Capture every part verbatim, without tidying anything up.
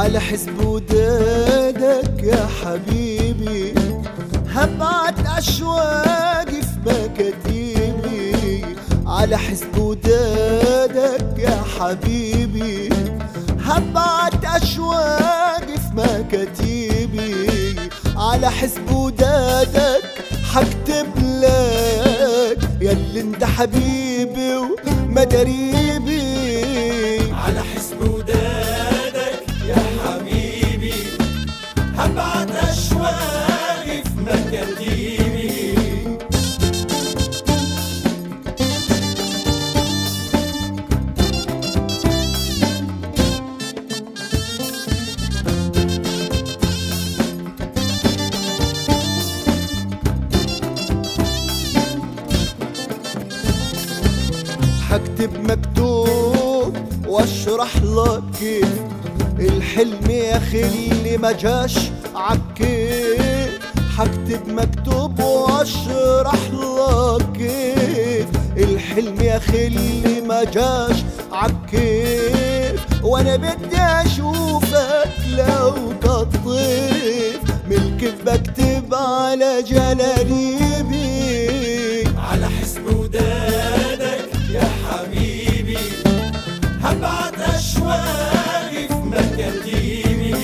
على حسب ودادك يا حبيبي، هبعت أشواقي في مكاتيبي. على حسب ودادك يا حبيبي، هبعت أشواقي في مكاتيبي. على حسب ودادك حكتب لك ياللي انت حبيبي ومداريبي. على حسب ودادك يا حبيبي، هبعت أشواقي في مكاتيبي. حكتب مكتوب واشرح لك كيف الحلم يا خلي ما جاش عكيف. حكتب مكتوب واشرح لك كيف الحلم يا خلي ما جاش عكيف. وانا بدي اشوفك لو كالطيف ملكف بكتب على جلاليبي. على حسب ودادك يا حبيبي، هبعت أشواقي في مكاتيبي.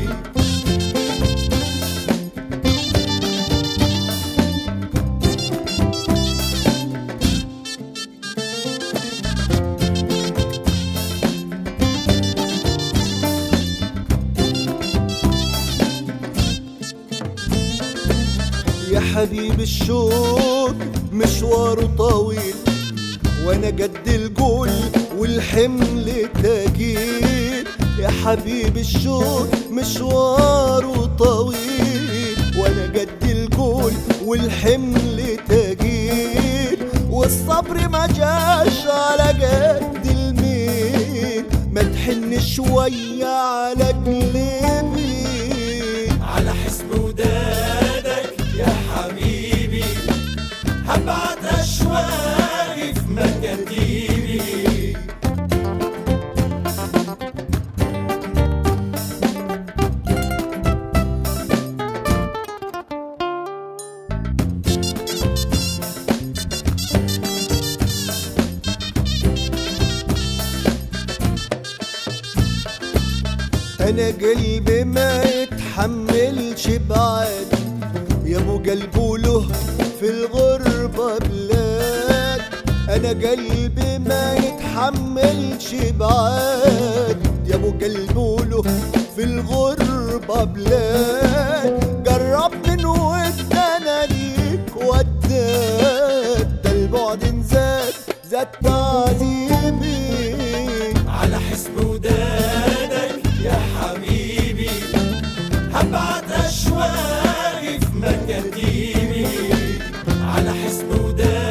يا حبيب الشوق مشواره طويل، وانا قد القول والحمل تقيل. يا حبيب الشوق مشواره طويل، وانا قد القول والحمل تقيل. والصبر ما جاش على قد الميل، ما تحن شوية على قلبي. على حسب ودادك يا حبيبي، هبعت أشواقي في مكاتيبي. أنا قلبي ما يتحملش بعد، يا ابو قلبه له في الغربة بلاد. أنا قلبي ما يتحملش بعد، يا ابو قلبه له في الغربة بلاد. قرب من ود أنا ليك وداد، ده البعد زاد زاد تعذيبي. على حسب ودادك يا حبيبي، هبعت أشواقي في مكاتيبي. على حسب ودادك